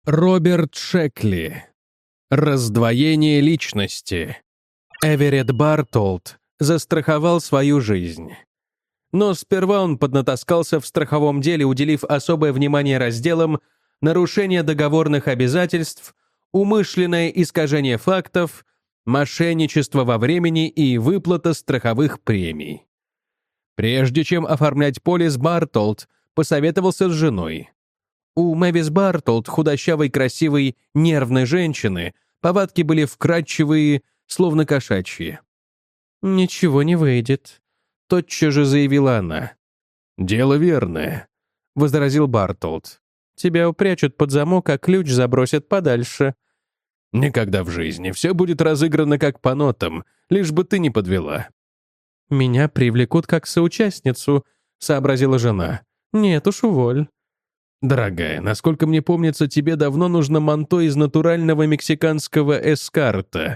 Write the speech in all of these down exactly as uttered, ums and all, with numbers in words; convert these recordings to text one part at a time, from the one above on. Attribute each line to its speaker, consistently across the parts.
Speaker 1: Роберт Шекли. Раздвоение личности. Эверетт Бартолд застраховал свою жизнь. Но сперва он поднатаскался в страховом деле, уделив особое внимание разделам нарушение договорных обязательств, умышленное искажение фактов, мошенничество во времени и выплата страховых премий. Прежде чем оформлять полис, Бартолд посоветовался с женой. У Мэвис Бартолд, худощавой, красивой, нервной женщины, повадки были вкрадчивые, словно кошачьи. «Ничего не выйдет», — тотчас же заявила она. «Дело верное», — возразил Бартолд. «Тебя упрячут под замок, а ключ забросят подальше». «Никогда в жизни. Все будет разыграно как по нотам, лишь бы ты не подвела». «Меня привлекут как соучастницу», — сообразила жена. «Нет уж, уволь». «Дорогая, насколько мне помнится, тебе давно нужно манто из натурального мексиканского эскарта».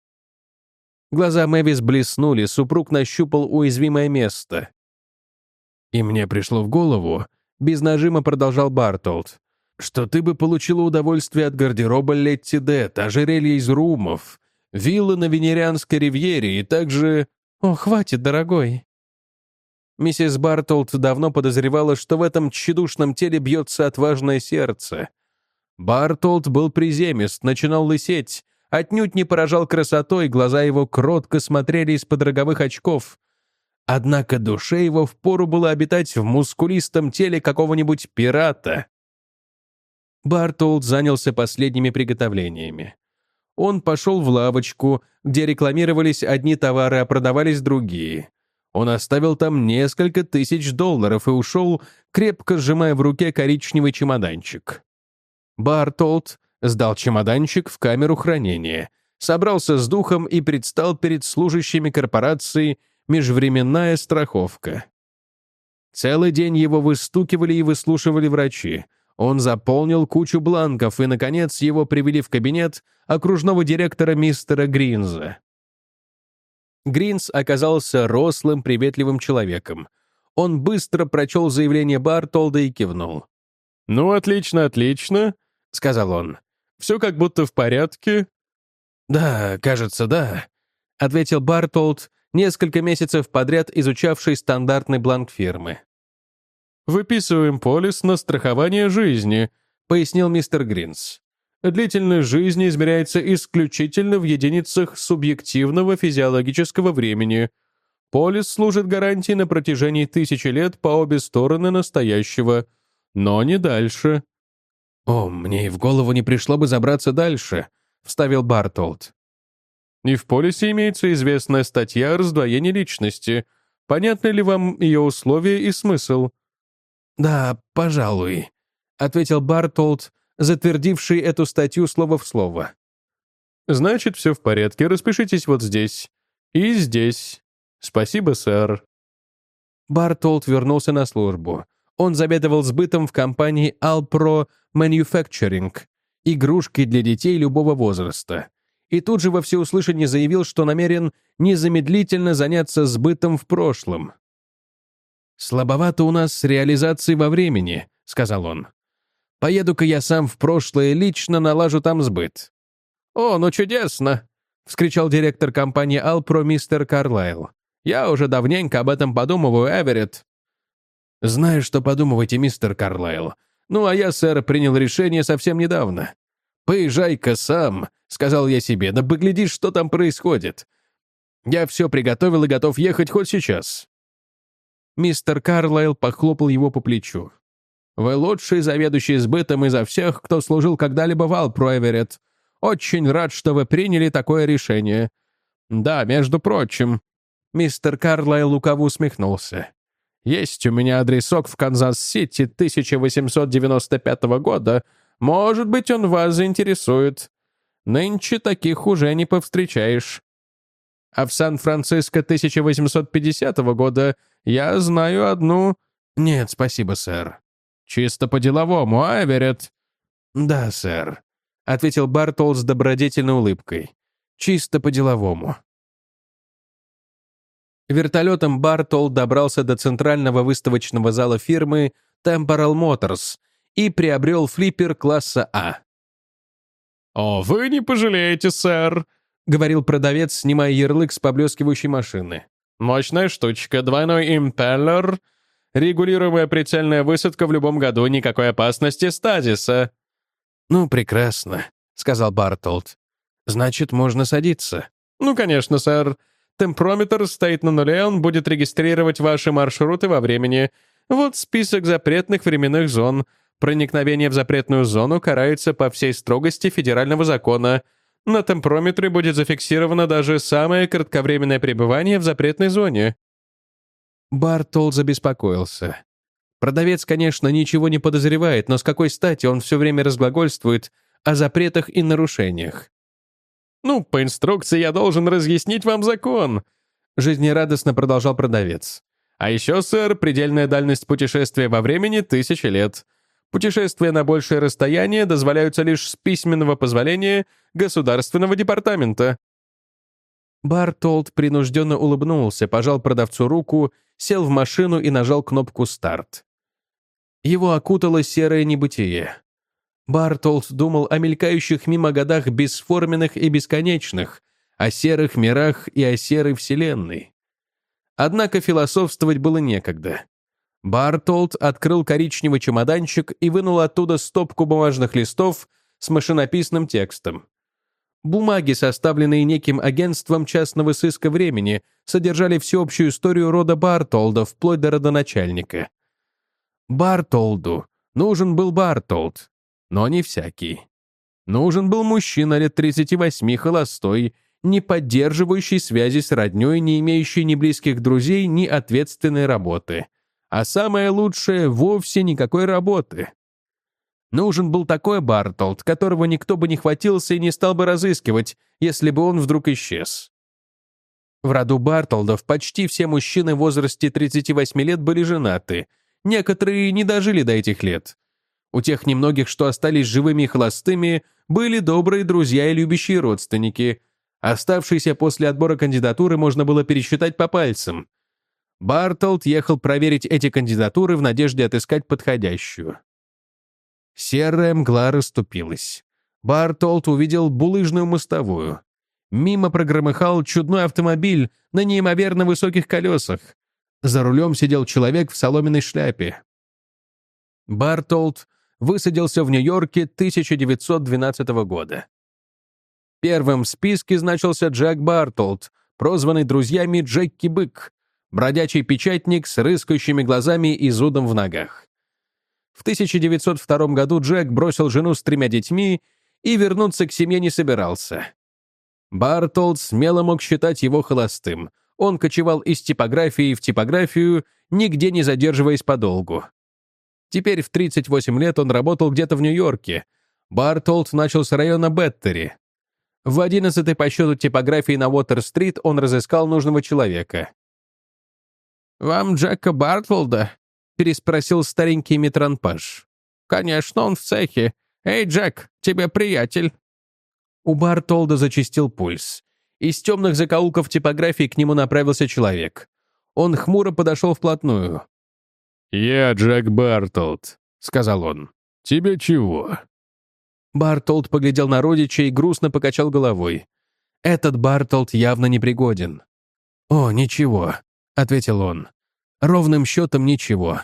Speaker 1: Глаза Мэвис блеснули, супруг нащупал уязвимое место. «И мне пришло в голову», — без нажима продолжал Бартолд, «что ты бы получила удовольствие от гардероба Летти Дет, ожерелья из румов, виллы на Венерианской ривьере и также...» «О, хватит, дорогой». Миссис Бартолд давно подозревала, что в этом тщедушном теле бьется отважное сердце. Бартолд был приземист, начинал лысеть, отнюдь не поражал красотой, глаза его кротко смотрели из-под роговых очков. Однако душе его впору было обитать в мускулистом теле какого-нибудь пирата. Бартолд занялся последними приготовлениями. Он пошел в лавочку, где рекламировались одни товары, а продавались другие. Он оставил там несколько тысяч долларов и ушел, крепко сжимая в руке коричневый чемоданчик. Бартолд сдал чемоданчик в камеру хранения, собрался с духом и предстал перед служащими корпорации «Межвременная страховка». Целый день его выстукивали и выслушивали врачи. Он заполнил кучу бланков, и, наконец, его привели в кабинет окружного директора мистера Гринза. Гринз оказался рослым, приветливым человеком. Он быстро прочел заявление Бартолда и кивнул. «Ну, отлично, отлично», — сказал он. «Все как будто в порядке». «Да, кажется, да», — ответил Бартолд, несколько месяцев подряд изучавший стандартный бланк фирмы. «Выписываем полис на страхование жизни», — пояснил мистер Гринз. «Длительность жизни измеряется исключительно в единицах субъективного физиологического времени. Полис служит гарантией на протяжении тысячи лет по обе стороны настоящего, но не дальше». «О, мне и в голову не пришло бы забраться дальше», — вставил Бартолд. «И в полисе имеется известная статья о раздвоении личности. Понятны ли вам ее условия и смысл?» «Да, пожалуй», — ответил Бартолд, затвердивший эту статью слово в слово. «Значит, все в порядке. Распишитесь вот здесь. И здесь. Спасибо, сэр». Бартолд вернулся на службу. Он заведовал сбытом в компании Alpro Manufacturing, игрушки для детей любого возраста. И тут же во всеуслышание заявил, что намерен незамедлительно заняться сбытом в прошлом. «Слабовато у нас с реализацией во времени», — сказал он. «Поеду-ка я сам в прошлое, лично налажу там сбыт». «О, ну чудесно!» — вскричал директор компании Alpro мистер Карлайл. «Я уже давненько об этом подумываю, Эверетт». «Знаю, что подумываете, мистер Карлайл. Ну, а я, сэр, принял решение совсем недавно. Поезжай-ка сам», — сказал я себе, — «да погляди, что там происходит. Я все приготовил и готов ехать хоть сейчас». Мистер Карлайл похлопал его по плечу. «Вы лучший заведующий сбытом изо всех, кто служил когда-либо в Alpro, Эверетт. Очень рад, что вы приняли такое решение. Да, между прочим». Мистер Карлайл лукаво усмехнулся. «Есть у меня адресок в Канзас-Сити тысяча восемьсот девяносто пятого года. Может быть, он вас заинтересует. Нынче таких уже не повстречаешь. А в Сан-Франциско тысяча восемьсот пятидесятого года я знаю одну...» «Нет, спасибо, сэр». «Чисто по-деловому, а, Эверетт?» «Да, сэр», — ответил Бартолд с добродетельной улыбкой. «Чисто по-деловому». Вертолетом Бартолд добрался до центрального выставочного зала фирмы Temporal Motors и приобрел флиппер класса А. «О, вы не пожалеете, сэр», — говорил продавец, снимая ярлык с поблескивающей машины. «Мощная штучка, двойной импеллер, регулируемая прицельная высадка в любом году, никакой опасности стазиса». «Ну, прекрасно», — сказал Бартолд. «Значит, можно садиться». «Ну, конечно, сэр. Темпрометр стоит на нуле, он будет регистрировать ваши маршруты во времени. Вот список запретных временных зон. Проникновение в запретную зону карается по всей строгости федерального закона. На темпрометре будет зафиксировано даже самое кратковременное пребывание в запретной зоне». Бартолд забеспокоился. Продавец, конечно, ничего не подозревает, но с какой стати он все время разглагольствует о запретах и нарушениях? «Ну, по инструкции я должен разъяснить вам закон», — жизнерадостно продолжал продавец. «А еще, сэр, предельная дальность путешествия во времени — тысячи лет. Путешествия на большее расстояние дозволяются лишь с письменного позволения Государственного департамента». Бартолд принужденно улыбнулся, пожал продавцу руку, сел в машину и нажал кнопку «Старт». Его окутало серое небытие. Бартолд думал о мелькающих мимо годах бесформенных и бесконечных, о серых мирах и о серой вселенной. Однако философствовать было некогда. Бартолд открыл коричневый чемоданчик и вынул оттуда стопку бумажных листов с машинописным текстом. Бумаги, составленные неким агентством частного сыска времени, содержали всеобщую историю рода Бартолда вплоть до родоначальника. Бартолду нужен был Бартолд, но не всякий. Нужен был мужчина лет тридцати восьми, холостой, не поддерживающий связи с роднёй, не имеющий ни близких друзей, ни ответственной работы. А самое лучшее — вовсе никакой работы. Нужен был такой Бартолд, которого никто бы не хватился и не стал бы разыскивать, если бы он вдруг исчез. В роду Бартолдов почти все мужчины в возрасте тридцати восьми лет были женаты, некоторые не дожили до этих лет. У тех немногих, что остались живыми и холостыми, были добрые друзья и любящие родственники. Оставшиеся после отбора кандидатуры можно было пересчитать по пальцам. Бартолд ехал проверить эти кандидатуры в надежде отыскать подходящую. Серая мгла расступилась. Бартолд увидел булыжную мостовую. Мимо прогромыхал чудной автомобиль на неимоверно высоких колесах. За рулем сидел человек в соломенной шляпе. Бартолд высадился в Нью-Йорке тысяча девятьсот двенадцатого года. Первым в списке значился Джек Бартолд, прозванный друзьями Джекки-бык, бродячий печатник с рыскающими глазами и зудом в ногах. В тысяча девятьсот втором году Джек бросил жену с тремя детьми и вернуться к семье не собирался. Бартолд смело мог считать его холостым. Он кочевал из типографии в типографию, нигде не задерживаясь подолгу. Теперь в тридцать восемь лет он работал где-то в Нью-Йорке. Бартолд начал с района Беттери. В одиннадцатой по счету типографии на Уотер-стрит он разыскал нужного человека. «Вам Джека Бартолда?» — переспросил старенький метранпаж. «Конечно, он в цехе. Эй, Джек, тебе приятель». У Бартолда зачастил пульс. Из темных закоулков типографии к нему направился человек. Он хмуро подошел вплотную.
Speaker 2: «Я Джек Бартолд», — сказал он. «Тебе чего?»
Speaker 1: Бартолд поглядел на родича и грустно покачал головой. Этот Бартолд явно непригоден. «О, ничего», — ответил он. «Ровным счетом ничего».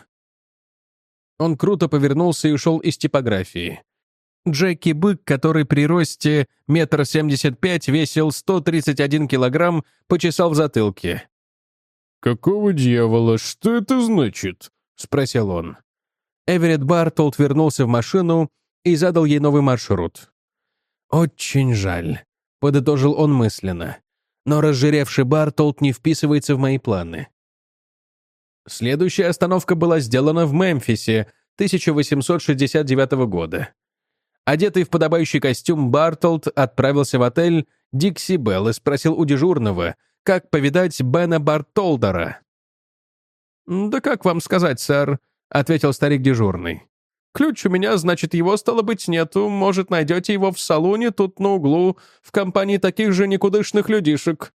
Speaker 1: Он круто повернулся и ушел из типографии. Джеки-бык, который при росте метр семьдесят пять весил сто тридцать один килограмм, почесал в затылке.
Speaker 2: «Какого дьявола? Что это значит?» —
Speaker 1: спросил он. Эверетт Бартолд вернулся в машину и задал ей новый маршрут. «Очень жаль», — подытожил он мысленно. «Но разжиревший Бартолд не вписывается в мои планы». Следующая остановка была сделана в Мемфисе тысяча восемьсот шестьдесят девятого года. Одетый в подобающий костюм, Бартолд отправился в отель «Дикси Белл» и спросил у дежурного, как повидать Бена Бартолдера. «Да как вам сказать, сэр?» — ответил старик дежурный. «Ключ у меня, значит, его, стало быть, нету. Может, найдете его в салоне тут на углу, в компании таких же никудышных людишек».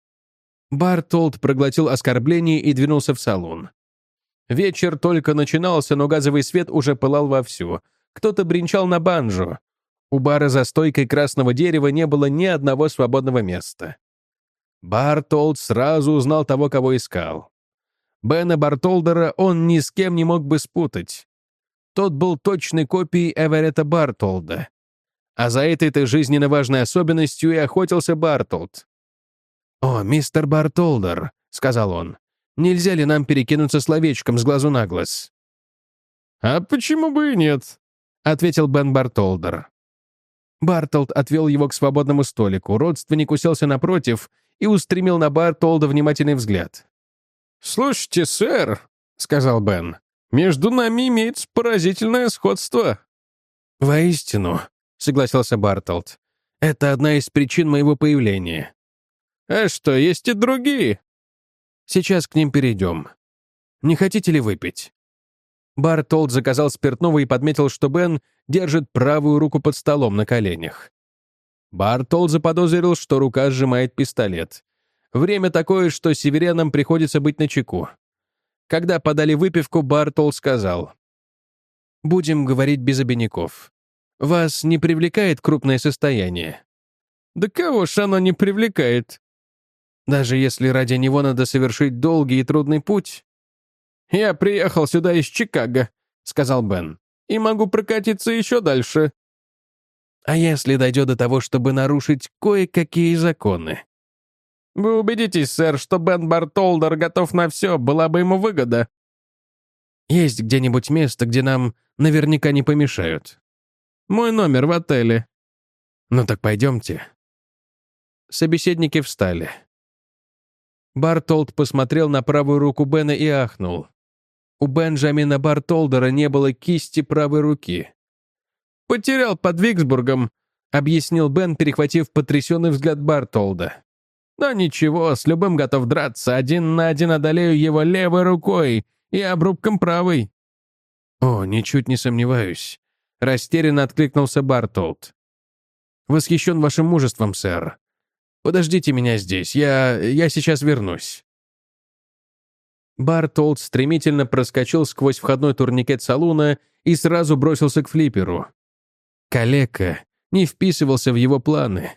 Speaker 1: Бартолд проглотил оскорбление и двинулся в салон. Вечер только начинался, но газовый свет уже пылал вовсю. Кто-то бренчал на банджо. У бара за стойкой красного дерева не было ни одного свободного места. Бартолд сразу узнал того, кого искал. Бена Бартолдера он ни с кем не мог бы спутать. Тот был точной копией Эверетта Бартолда. А за этой-то жизненно важной особенностью и охотился Бартолд. «О, мистер Бартолдер», — сказал он, — «нельзя ли нам перекинуться словечком с глазу на глаз?»
Speaker 2: «А почему бы и нет?»
Speaker 1: — ответил Бен Бартолдер. Бартолд отвел его к свободному столику, родственник уселся напротив и устремил на Бартолда внимательный взгляд.
Speaker 2: «Слушайте, сэр», — сказал Бен, — «между нами имеется поразительное сходство».
Speaker 1: «Воистину», — согласился Бартолд, — «это одна из причин моего появления».
Speaker 2: «А что, есть и другие?»
Speaker 1: «Сейчас к ним перейдем. Не хотите ли выпить?» Бартолд заказал спиртного и подметил, что Бен держит правую руку под столом на коленях. Бартолд заподозрил, что рука сжимает пистолет. Время такое, что северянам приходится быть начеку. Когда подали выпивку, Бартолд сказал: «Будем говорить без обиняков. Вас не привлекает крупное состояние?»
Speaker 2: «Да кого ж оно не привлекает?»
Speaker 1: «Даже если ради него надо совершить долгий и трудный путь?»
Speaker 2: «Я приехал сюда из Чикаго», — сказал Бен, «и могу прокатиться еще дальше».
Speaker 1: «А если дойдет до того, чтобы нарушить кое-какие законы?»
Speaker 2: «Вы убедитесь, сэр, что Бен Бартолдер готов на все, была бы ему выгода».
Speaker 1: «Есть где-нибудь место, где нам наверняка не помешают?»
Speaker 2: «Мой номер в отеле».
Speaker 1: «Ну так пойдемте». Собеседники встали. Бартолд посмотрел на правую руку Бена и ахнул. У Бенджамина Бартолдера не было кисти правой руки.
Speaker 2: «Потерял под Виксбургом»,
Speaker 1: — объяснил Бен, перехватив потрясенный взгляд Бартолда.
Speaker 2: «Да ничего, с любым готов драться, один на один одолею его левой рукой и обрубком правой».
Speaker 1: «О, ничуть не сомневаюсь», — растерянно откликнулся Бартолд. «Восхищен вашим мужеством, сэр. Подождите меня здесь, я... я сейчас вернусь». Бартолд стремительно проскочил сквозь входной турникет салуна и сразу бросился к флипперу. Калека не вписывался в его планы.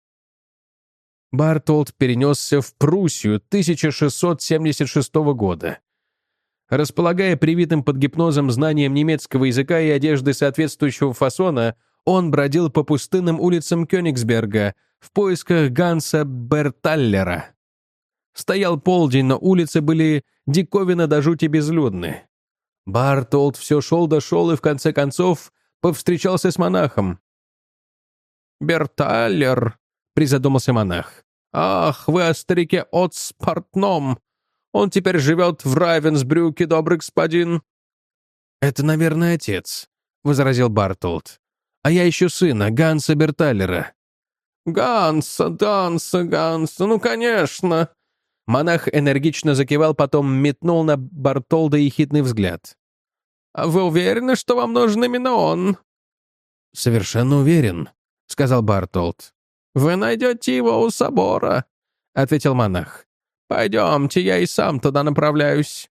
Speaker 1: Бартолд перенесся в Пруссию тысяча шестьсот семьдесят шестого года. Располагая привитым под гипнозом знанием немецкого языка и одежды соответствующего фасона, он бродил по пустынным улицам Кёнигсберга в поисках Ганса Берталлера. Стоял полдень, но улицы были диковинно до жути безлюдны. Бартолд все шел да шел и в конце концов повстречался с монахом.
Speaker 2: «Берталлер», — призадумался монах. «Ах, вы о старике Отспортном. Он теперь живет в Равенсбрюке, добрый господин».
Speaker 1: «Это, наверное, отец», — возразил Бартолд. «А я ищу сына, Ганса Берталлера».
Speaker 2: «Ганса, Ганса, Ганса, ну, конечно».
Speaker 1: Монах энергично закивал, потом метнул на Бартолда ехидный взгляд.
Speaker 2: «А вы уверены, что вам нужен именно он?»
Speaker 1: «Совершенно уверен», — сказал Бартолд.
Speaker 2: «Вы найдете его у собора», — ответил монах. «Пойдемте, я и сам туда направляюсь».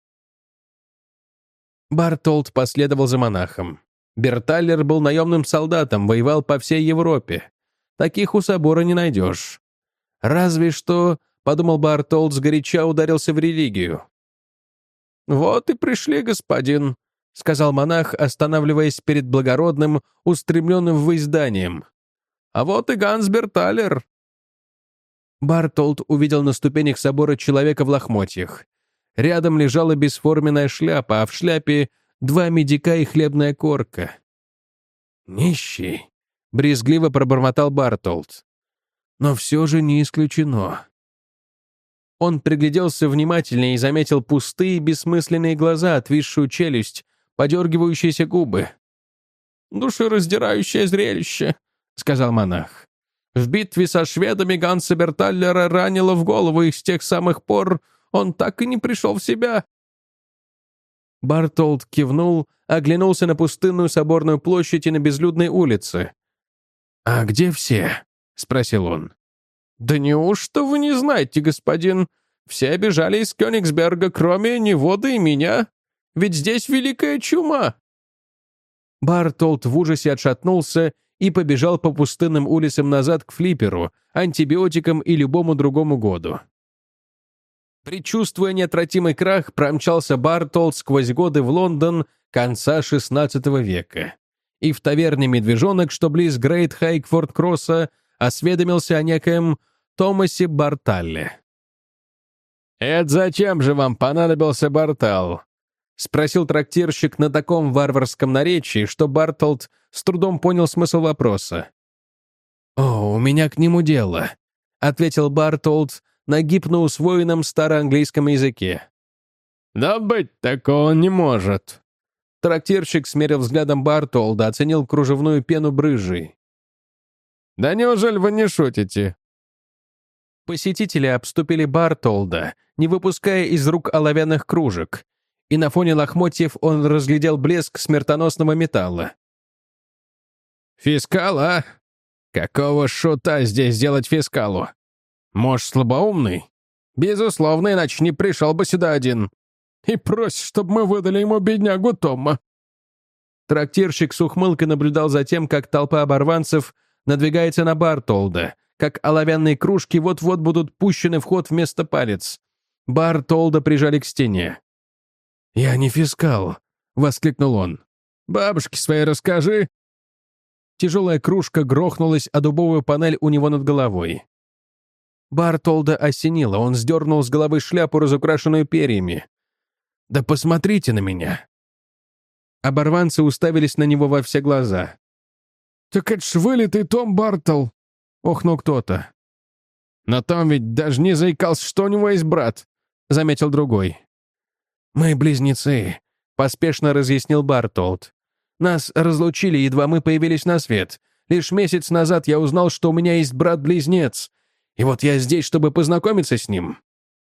Speaker 1: Бартолд последовал за монахом. Берталлер был наемным солдатом, воевал по всей Европе. Таких у собора не найдешь. Разве что, — подумал Бартолд, — сгоряча ударился в религию.
Speaker 2: «Вот и пришли, господин», — сказал монах, останавливаясь перед благородным, устремленным ввысь зданием. «А вот и Ганс Берталлер».
Speaker 1: Бартолд увидел на ступенях собора человека в лохмотьях. Рядом лежала бесформенная шляпа, а в шляпе два медика и хлебная корка. «Нищий», — брезгливо пробормотал Бартолд. «Но все же не исключено». Он пригляделся внимательнее и заметил пустые, бессмысленные глаза, отвисшую челюсть, подергивающиеся губы.
Speaker 2: «Душераздирающее зрелище», — сказал монах. «В битве со шведами Ганса Берталлера ранило в голову, и с тех самых пор он так и не пришел в себя».
Speaker 1: Бартолд кивнул, оглянулся на пустынную соборную площадь и на безлюдной улице. «А где все?» — спросил он.
Speaker 2: «Да неужто вы не знаете, господин? Все бежали из Кёнигсберга, кроме него да и меня. Ведь здесь великая чума».
Speaker 1: Бартолд в ужасе отшатнулся и побежал по пустынным улицам назад к флипперу, антибиотикам и любому другому году. Предчувствуя неотвратимый крах, промчался Бартолд сквозь годы в Лондон конца шестнадцатого века. И в таверне «Медвежонок», что близ Грейт Хайкфорд-Кросса, осведомился о некоем Томасе Барталле.
Speaker 2: «Это зачем же вам понадобился Бартал?»
Speaker 1: — спросил трактирщик на таком варварском наречии, что Бартолд с трудом понял смысл вопроса. «О, у меня к нему дело», — ответил Бартолд на гибно усвоенном староанглийском языке.
Speaker 2: «Да быть такого не может».
Speaker 1: Трактирщик смерил взглядом Бартолда, оценил кружевную пену брызжей.
Speaker 2: «Да неужели вы не шутите?»
Speaker 1: Посетители обступили Бартолда, не выпуская из рук оловянных кружек, и на фоне лохмотьев он разглядел блеск смертоносного металла.
Speaker 2: «Фискал, а? Какого шута здесь делать фискалу? Может, слабоумный? Безусловно, иначе не пришел бы сюда один. И просит, чтобы мы выдали ему беднягу Тома».
Speaker 1: Трактирщик с ухмылкой наблюдал за тем, как толпа оборванцев надвигается на Бартолда, как оловянные кружки вот-вот будут пущены в ход вместо палец. Бартолда прижали к стене. «Я не фискал», — воскликнул он.
Speaker 2: «Бабушке своей расскажи».
Speaker 1: Тяжелая кружка грохнулась о дубовую панель у него над головой. Бартолда осенило, он сдернул с головы шляпу, разукрашенную перьями. «Да посмотрите на меня!» Оборванцы уставились на него во все глаза.
Speaker 2: «Так это ж вылитый Том Бартл!» — охнул кто-то. «Но Том ведь даже не заикался, что у него есть брат», — заметил другой.
Speaker 1: «Мы близнецы», — поспешно разъяснил Бартолд. «Нас разлучили, едва мы появились на свет. Лишь месяц назад я узнал, что у меня есть брат-близнец. И вот я здесь, чтобы познакомиться с ним».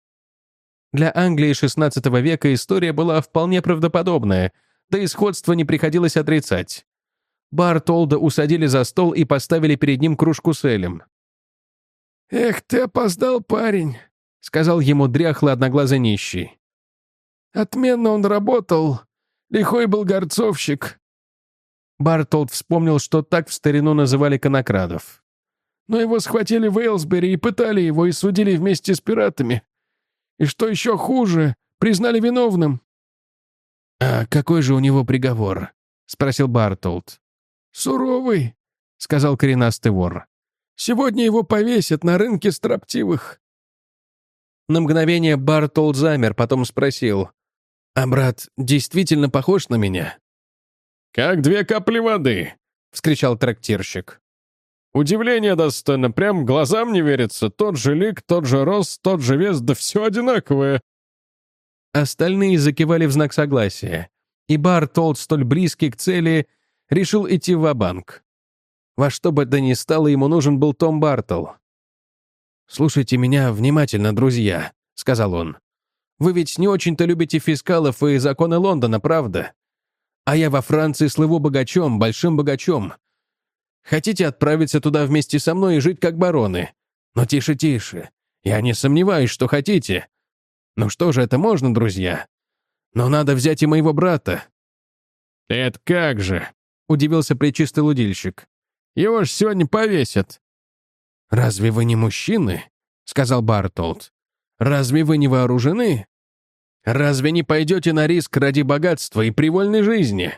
Speaker 1: Для Англии шестнадцатого века история была вполне правдоподобная, да и сходство не приходилось отрицать. Бартолда усадили за стол и поставили перед ним кружку с элем.
Speaker 2: «Эх, ты опоздал, парень», — сказал ему дряхлый одноглазый нищий. «Отменно он работал. Лихой был горцовщик».
Speaker 1: Бартолд вспомнил, что так в старину называли конокрадов.
Speaker 2: «Но его схватили в Эйлсбери и пытали его, и судили вместе с пиратами. И что еще хуже, признали виновным».
Speaker 1: «А какой же у него приговор?» — спросил Бартолд.
Speaker 2: «Суровый», — сказал коренастый вор. «Сегодня его повесят на рынке строптивых».
Speaker 1: На мгновение Бартолд замер, потом спросил: «А брат действительно похож на меня?»
Speaker 2: «Как две капли воды», — вскричал трактирщик. «Удивление достойно, прям глазам не верится. Тот же лик, тот же рост, тот же вес, да все одинаковое».
Speaker 1: Остальные закивали в знак согласия, и Бартолд, столь близкий к цели, решил идти ва-банк. Во что бы то ни стало, ему нужен был Том Бартл. «Слушайте меня внимательно, друзья», — сказал он. «Вы ведь не очень-то любите фискалов и законы Лондона, правда? А я во Франции слыву богачом, большим богачом. Хотите отправиться туда вместе со мной и жить как бароны? Но тише, тише. Я не сомневаюсь, что хотите. Ну что же, это можно, друзья? Но надо взять и моего брата».
Speaker 2: «Это как же?»
Speaker 1: — удивился пречистый лудильщик.
Speaker 2: «Его ж сегодня повесят».
Speaker 1: «Разве вы не мужчины?» — сказал Бартолд. «Разве вы не вооружены? Разве не пойдете на риск ради богатства и привольной жизни?»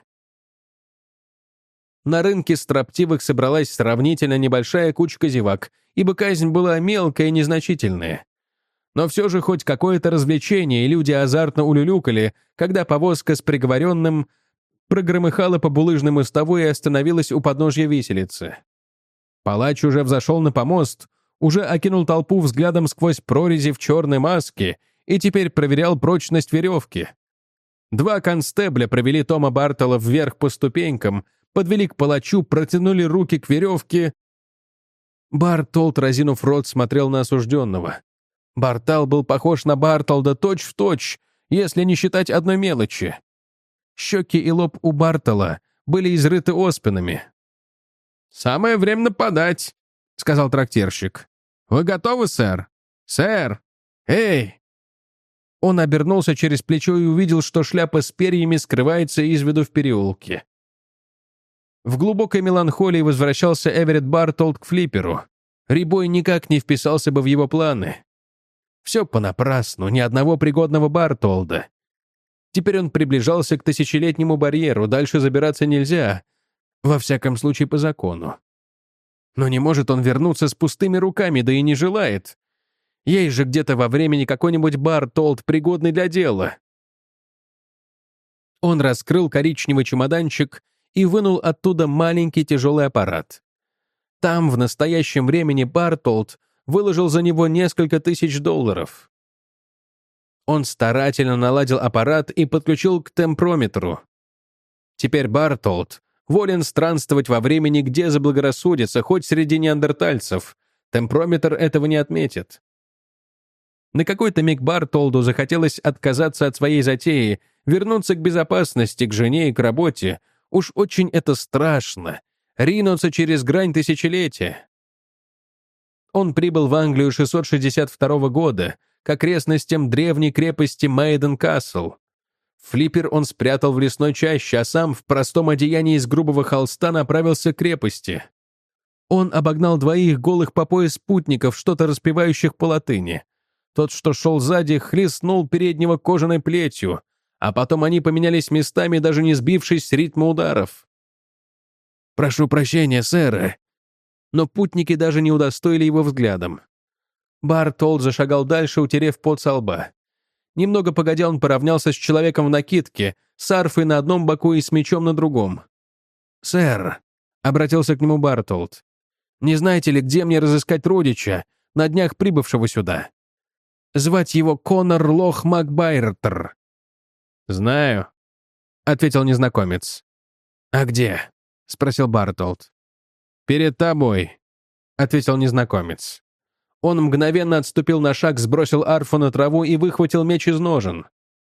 Speaker 1: На рынке строптивых собралась сравнительно небольшая кучка зевак, ибо казнь была мелкая и незначительная. Но все же хоть какое-то развлечение, и люди азартно улюлюкали, когда повозка с приговоренным прогромыхала по булыжной мостовой и остановилась у подножья виселицы. Палач уже взошел на помост, уже окинул толпу взглядом сквозь прорези в черной маске и теперь проверял прочность веревки. Два констебля провели Тома Бартла вверх по ступенькам, подвели к палачу, протянули руки к веревке. Бартолд, разинув рот, смотрел на осужденного. Бартал был похож на Бартолда точь-в-точь, если не считать одной мелочи. Щеки и лоб у Бартола были изрыты оспинами.
Speaker 2: «Самое время нападать», — сказал трактирщик. «Вы готовы, сэр? Сэр! Эй!»
Speaker 1: Он обернулся через плечо и увидел, что шляпа с перьями скрывается из виду в переулке. В глубокой меланхолии возвращался Эверетт Бартолд к флипперу. Рябой никак не вписался бы в его планы. Все понапрасну, ни одного пригодного Бартолда. Теперь он приближался к тысячелетнему барьеру, дальше забираться нельзя, во всяком случае по закону. Но не может он вернуться с пустыми руками, да и не желает. Есть же где-то во времени какой-нибудь Бартолд, пригодный для дела. Он раскрыл коричневый чемоданчик и вынул оттуда маленький тяжелый аппарат. Там в настоящем времени Бартолд выложил за него несколько тысяч долларов. Он старательно наладил аппарат и подключил к темпрометру. Теперь Бартолд волен странствовать во времени, где заблагорассудится, хоть среди неандертальцев. Темпрометр этого не отметит. На какой-то миг Бартолду захотелось отказаться от своей затеи, вернуться к безопасности, к жене и к работе. Уж очень это страшно — ринуться через грань тысячелетия. Он прибыл в Англию шестьсот шестьдесят второго года, к окрестностям древней крепости Мейден-Касл. Флиппер он спрятал в лесной чаще, а сам в простом одеянии из грубого холста направился к крепости. Он обогнал двоих голых по пояс спутников, что-то распевающих по латыни. Тот, что шел сзади, хлестнул переднего кожаной плетью, а потом они поменялись местами, даже не сбившись с ритма ударов. «Прошу прощения, сэр». Но путники даже не удостоили его взглядом. Бартолд зашагал дальше, утерев пот со лба. Немного погодя, он поравнялся с человеком в накидке, с арфой на одном боку и с мечом на другом. «Сэр», — обратился к нему Бартолд, — «не знаете ли, где мне разыскать родича, на днях прибывшего сюда? Звать его Конор Лох Макбайртер». «Знаю», — ответил незнакомец. «А где?» — спросил Бартолд. «Перед тобой», — ответил незнакомец. Он мгновенно отступил на шаг, сбросил арфу на траву и выхватил меч из ножен.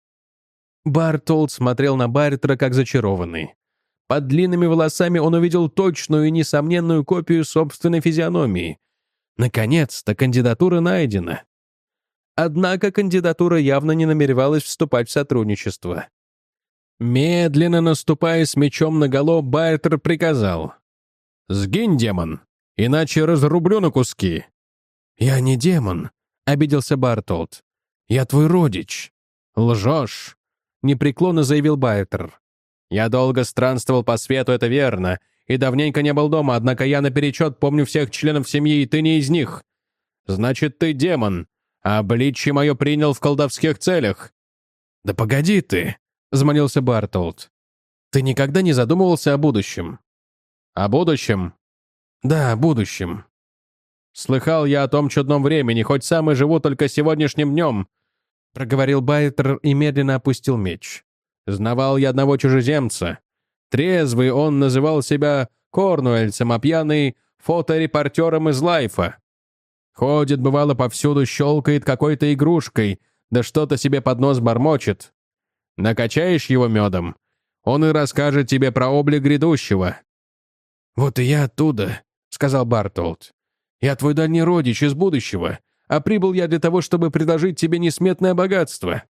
Speaker 1: Бартолд смотрел на Байртера как зачарованный. Под длинными волосами он увидел точную и несомненную копию собственной физиономии. Наконец-то кандидатура найдена. Однако кандидатура явно не намеревалась вступать в сотрудничество. Медленно наступая с мечом наголо, Байртер приказал: «Сгинь, демон, иначе разрублю на куски». «Я не демон», — обиделся Бартолд. «Я твой родич». «Лжешь», — непреклонно заявил Байртер. «Я долго странствовал по свету, это верно, и давненько не был дома, однако я наперечет помню всех членов семьи, и ты не из них. Значит, ты демон, а обличье мое принял в колдовских целях». «Да погоди ты», — взмолился Бартолд. «Ты никогда не задумывался о будущем?» «О будущем?» «Да, о будущем». «Слыхал я о том чудном времени, хоть сам и живу только сегодняшним днем», — проговорил Байртер и медленно опустил меч. «Знавал я одного чужеземца. Трезвый он называл себя Корнуэльцем, а пьяный — фоторепортером из Лайфа. Ходит, бывало, повсюду, щелкает какой-то игрушкой, да что-то себе под нос бормочет. Накачаешь его медом, он и расскажет тебе про облик грядущего». «Вот и я оттуда», — сказал Бартолд. «Я твой дальний родич из будущего, а прибыл я для того, чтобы предложить тебе несметное богатство».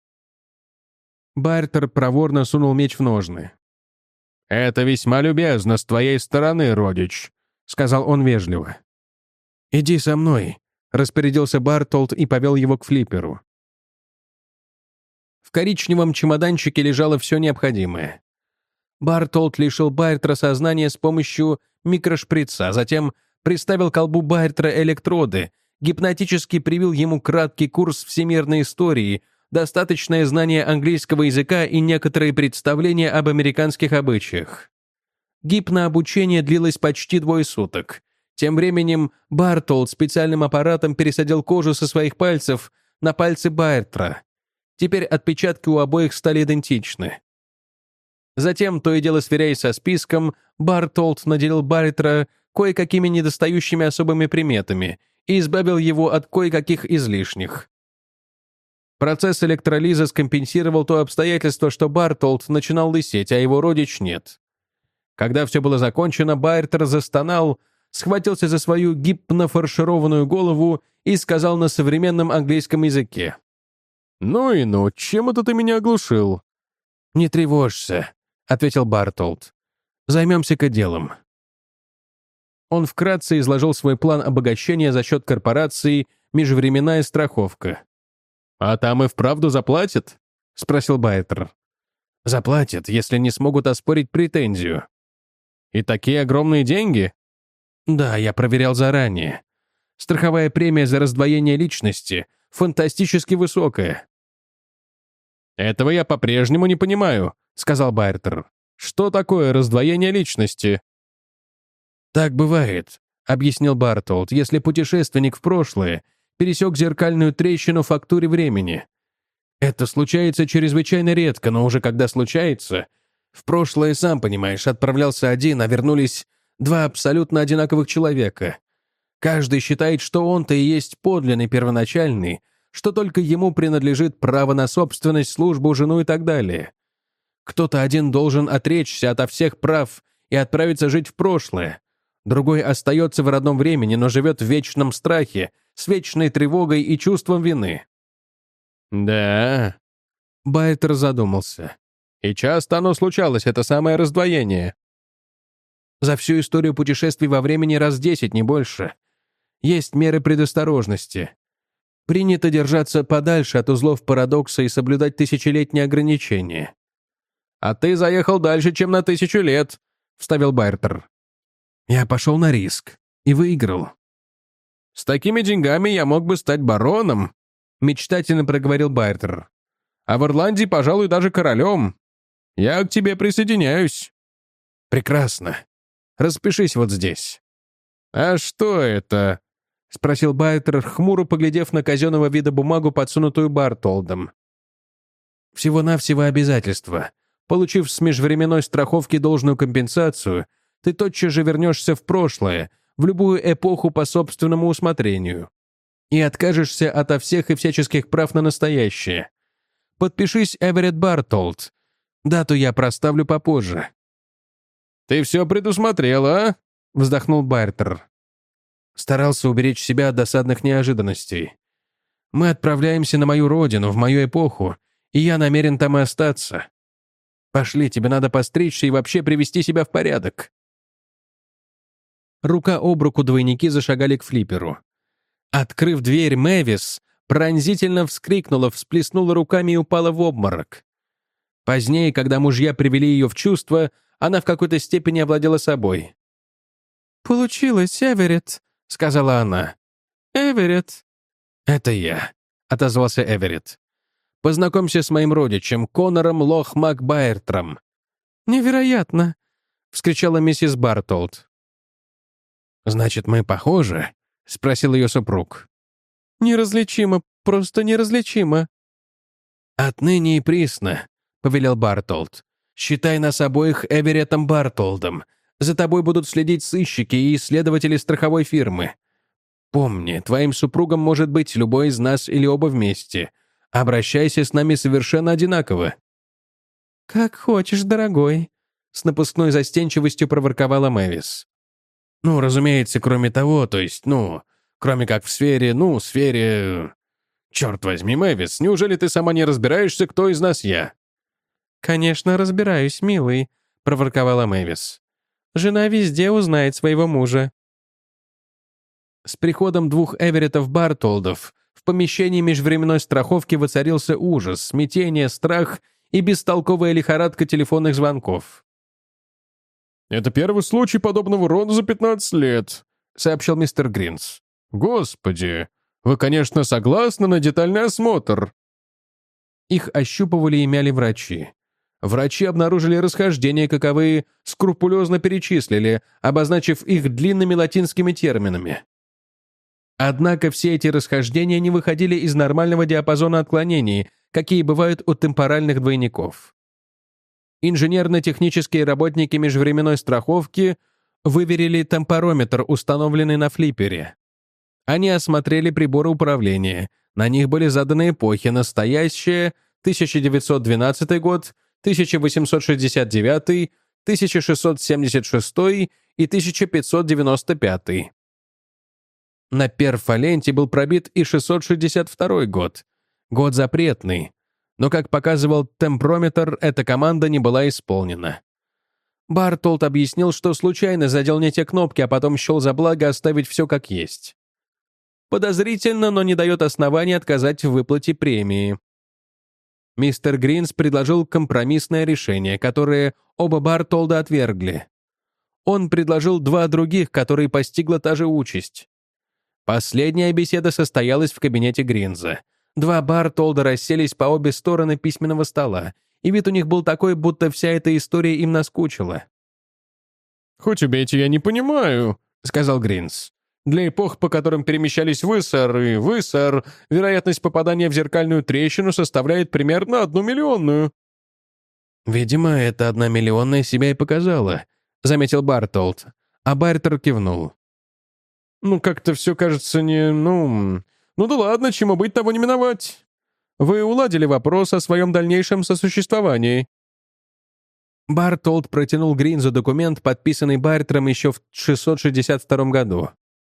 Speaker 1: Байртер проворно сунул меч в ножны. «Это весьма любезно с твоей стороны, родич», — сказал он вежливо. «Иди со мной», — распорядился Бартолд и повел его к флипперу. В коричневом чемоданчике лежало все необходимое. Бартолд лишил Байртера сознания с помощью микрошприца, затем приставил к колбу Байртера электроды, гипнотически привил ему краткий курс всемирной истории, достаточное знание английского языка и некоторые представления об американских обычаях. Гипнообучение длилось почти двое суток. Тем временем Бартолд специальным аппаратом пересадил кожу со своих пальцев на пальцы Байртера. Теперь отпечатки у обоих стали идентичны. Затем, то и дело сверяясь со списком, Бартолд наделил Байртера кое-какими недостающими особыми приметами и избавил его от кое-каких излишних. Процесс электролиза скомпенсировал то обстоятельство, что Бартолд начинал лысеть, а его родич нет. Когда все было закончено, Байртер застонал, схватился за свою гипнофаршированную голову и сказал на современном английском языке: «Ну и ну, чем это ты меня оглушил?» «Не тревожься», — ответил Бартолд. Займемся-ка делом». Он вкратце изложил свой план обогащения за счет корпорации «Межвременная страховка». «А там и вправду заплатят?» — спросил Байтер. «Заплатят, если не смогут оспорить претензию». «И такие огромные деньги?» «Да, я проверял заранее. Страховая премия за раздвоение личности фантастически высокая». «Этого я по-прежнему не понимаю», — сказал Байтер. «Что такое раздвоение личности?» «Так бывает», — объяснил Бартолд, «если путешественник в прошлое пересек зеркальную трещину в фактуре времени. Это случается чрезвычайно редко, но уже когда случается, в прошлое, сам понимаешь, отправлялся один, а вернулись два абсолютно одинаковых человека. Каждый считает, что он-то и есть подлинный первоначальный, что только ему принадлежит право на собственность, службу, жену и так далее. Кто-то один должен отречься ото всех прав и отправиться жить в прошлое. Другой остается в родном времени, но живет в вечном страхе, с вечной тревогой и чувством вины». «Да...» Байтер задумался. «И часто оно случалось, это самое раздвоение?» «За всю историю путешествий во времени раз десять, не больше. Есть меры предосторожности. Принято держаться подальше от узлов парадокса и соблюдать тысячелетние ограничения». «А ты заехал дальше, чем на тысячу лет», — вставил Байтер. «Я пошел на риск и выиграл». «С такими деньгами я мог бы стать бароном», — мечтательно проговорил Байтер. «А в Ирландии, пожалуй, даже королем. Я к тебе присоединяюсь». «Прекрасно. Распишись вот здесь». «А что это?» — спросил Байтер, хмуро поглядев на казенного вида бумагу, подсунутую Бартолдом. «Всего-навсего обязательства. Получив с межвременной страховки должную компенсацию, ты тотчас же вернешься в прошлое, в любую эпоху по собственному усмотрению, и откажешься ото всех и всяческих прав на настоящее. Подпишись, Эверетт Бартолд. Дату я проставлю попозже». «Ты все предусмотрел, а?» — вздохнул Байтер. Старался уберечь себя от досадных неожиданностей. «Мы отправляемся на мою родину, в мою эпоху, и я намерен там и остаться. Пошли, тебе надо постричься и вообще привести себя в порядок». Рука об руку двойники зашагали к флипперу. Открыв дверь, Мэвис пронзительно вскрикнула, всплеснула руками и упала в обморок. Позднее, когда мужья привели ее в чувство, она в какой-то степени овладела собой. «Получилось, Эверетт», — сказала она. «Эверетт». «Это я», — отозвался Эверетт. «Познакомься с моим родичем, Конором Лох Макбайртром». «Невероятно», — вскричала миссис Бартолд. «Значит, мы похожи?» — спросил ее супруг. «Неразличимо, просто неразличимо». «Отныне и присно», — повелел Бартолд. «Считай нас обоих Эвереттом Бартолдом. За тобой будут следить сыщики и исследователи страховой фирмы. Помни, твоим супругом может быть любой из нас или оба вместе. Обращайся с нами совершенно одинаково». «Как хочешь, дорогой», — с напускной застенчивостью проворковала Мэвис. «Ну, разумеется, кроме того, то есть, ну, кроме как в сфере, ну, сфере... Черт возьми, Мэвис, неужели ты сама не разбираешься, кто из нас я?» «Конечно, разбираюсь, милый», — проворковала Мэвис. «Жена везде узнает своего мужа». С приходом двух Эвереттов Бартолдов в помещении межвременной страховки воцарился ужас, смятение, страх и бестолковая лихорадка телефонных звонков.
Speaker 2: «Это первый случай подобного рода за пятнадцать лет», — сообщил мистер Гринс. «Господи, вы, конечно, согласны на детальный осмотр?»
Speaker 1: Их ощупывали и мяли врачи. Врачи обнаружили расхождения, каковые скрупулезно перечислили, обозначив их длинными латинскими терминами. Однако все эти расхождения не выходили из нормального диапазона отклонений, какие бывают у темпоральных двойников. Инженерно-технические работники межвременной страховки выверили темпорометр, установленный на флиппере. Они осмотрели приборы управления. На них были заданы эпохи: настоящая, тысяча девятьсот двенадцатый год, тысяча восемьсот шестьдесят девятый, тысяча шестьсот семьдесят шестой и тысяча пятьсот девяносто пятый. На перфоленте был пробит и шестьсот шестьдесят второй год, год запретный. Но, как показывал темпрометр, эта команда не была исполнена. Бартолд объяснил, что случайно задел не те кнопки, а потом счел за благо оставить все как есть. Подозрительно, но не дает оснований отказать в выплате премии. Мистер Гринс предложил компромиссное решение, которое оба Бартолда отвергли. Он предложил два других, которые постигла та же участь. Последняя беседа состоялась в кабинете Гринза. Два Бартолда расселись по обе стороны письменного стола, и вид у них был такой, будто вся эта история им наскучила.
Speaker 2: «Хоть убейте, я не понимаю», — сказал Гринз. «Для эпох, по которым перемещались вы, сэр, и вы, сэр, вероятность попадания в зеркальную трещину составляет примерно одну миллионную».
Speaker 1: «Видимо, эта одна миллионная себя и показала», — заметил Бартолд, а Бартер кивнул.
Speaker 2: «Ну, как-то все кажется не... ну... Ну да ладно, чему быть, того не миновать. Вы уладили вопрос о своем дальнейшем сосуществовании».
Speaker 1: Бартолд протянул Гринзу документ, подписанный Бартером еще в шестьсот шестьдесят втором году.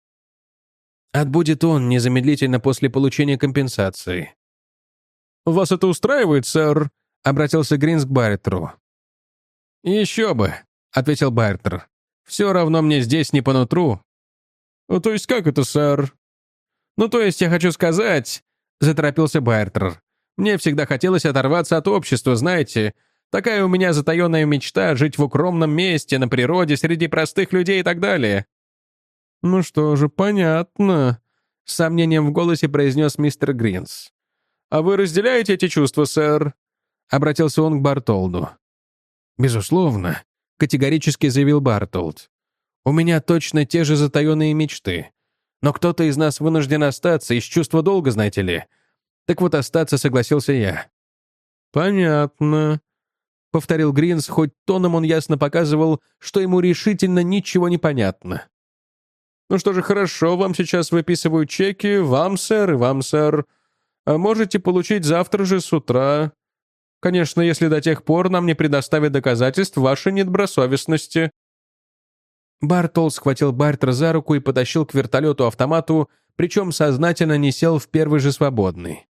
Speaker 1: Отбудет он незамедлительно после получения компенсации.
Speaker 2: «Вас это устраивает, сэр?»
Speaker 1: — обратился Гринз к Бартеру.
Speaker 2: «Еще бы», — ответил Бартер.
Speaker 1: «Все равно мне здесь не по нутру».
Speaker 2: «Ну, то есть как это, сэр?»
Speaker 1: «Ну, то есть я хочу сказать», — заторопился Бартер. «Мне всегда хотелось оторваться от общества, знаете. Такая у меня затаенная мечта — жить в укромном месте, на природе, среди простых людей и так далее».
Speaker 2: «Ну что же, понятно», —
Speaker 1: с сомнением в голосе произнес мистер Гринс.
Speaker 2: «А вы разделяете эти чувства, сэр?»
Speaker 1: — обратился он к Бартолду. «Безусловно», — категорически заявил Бартолд. «У меня точно те же затаенные мечты. Но кто-то из нас вынужден остаться, из чувства долга, знаете ли. Так вот, остаться согласился я».
Speaker 2: «Понятно»,
Speaker 1: — повторил Гринс, хоть тоном он ясно показывал, что ему решительно ничего не понятно.
Speaker 2: «Ну что же, хорошо, вам сейчас выписывают чеки, вам, сэр, и вам, сэр. А можете получить завтра же с утра. Конечно, если до тех пор нам не предоставят доказательств вашей недобросовестности».
Speaker 1: Бартолд схватил Бартера за руку и потащил к вертолету-автомату, причем сознательно не сел в первый же свободный.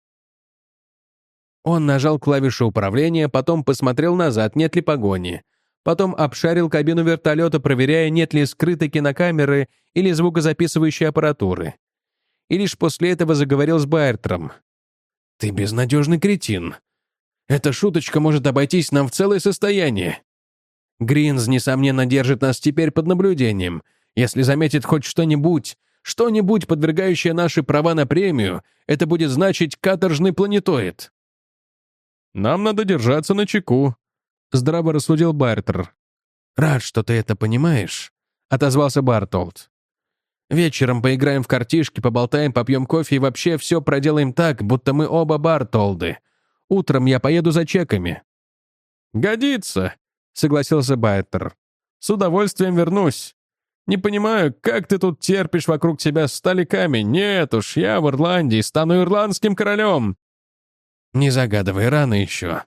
Speaker 1: Он нажал клавишу управления, потом посмотрел назад, нет ли погони. Потом обшарил кабину вертолета, проверяя, нет ли скрытой кинокамеры или звукозаписывающей аппаратуры. И лишь после этого заговорил с Бартером. «Ты безнадежный кретин. Эта шуточка может обойтись нам в целое состояние. Гринз, несомненно, держит нас теперь под наблюдением. Если заметит хоть что-нибудь, что-нибудь, подвергающее наши права на премию, это будет значить каторжный планетоид».
Speaker 2: «Нам надо держаться начеку», — здраво рассудил Бартер.
Speaker 1: «Рад, что ты это понимаешь», — отозвался Бартолд. «Вечером поиграем в картишки, поболтаем, попьем кофе и вообще все проделаем так, будто мы оба Бартолды. Утром я поеду за чеками».
Speaker 2: «Годится», — согласился Бартер. «С удовольствием вернусь. Не понимаю, как ты тут терпишь вокруг себя стали камень. Нет уж, я в Ирландии стану ирландским королем».
Speaker 1: «Не загадывай, рано еще».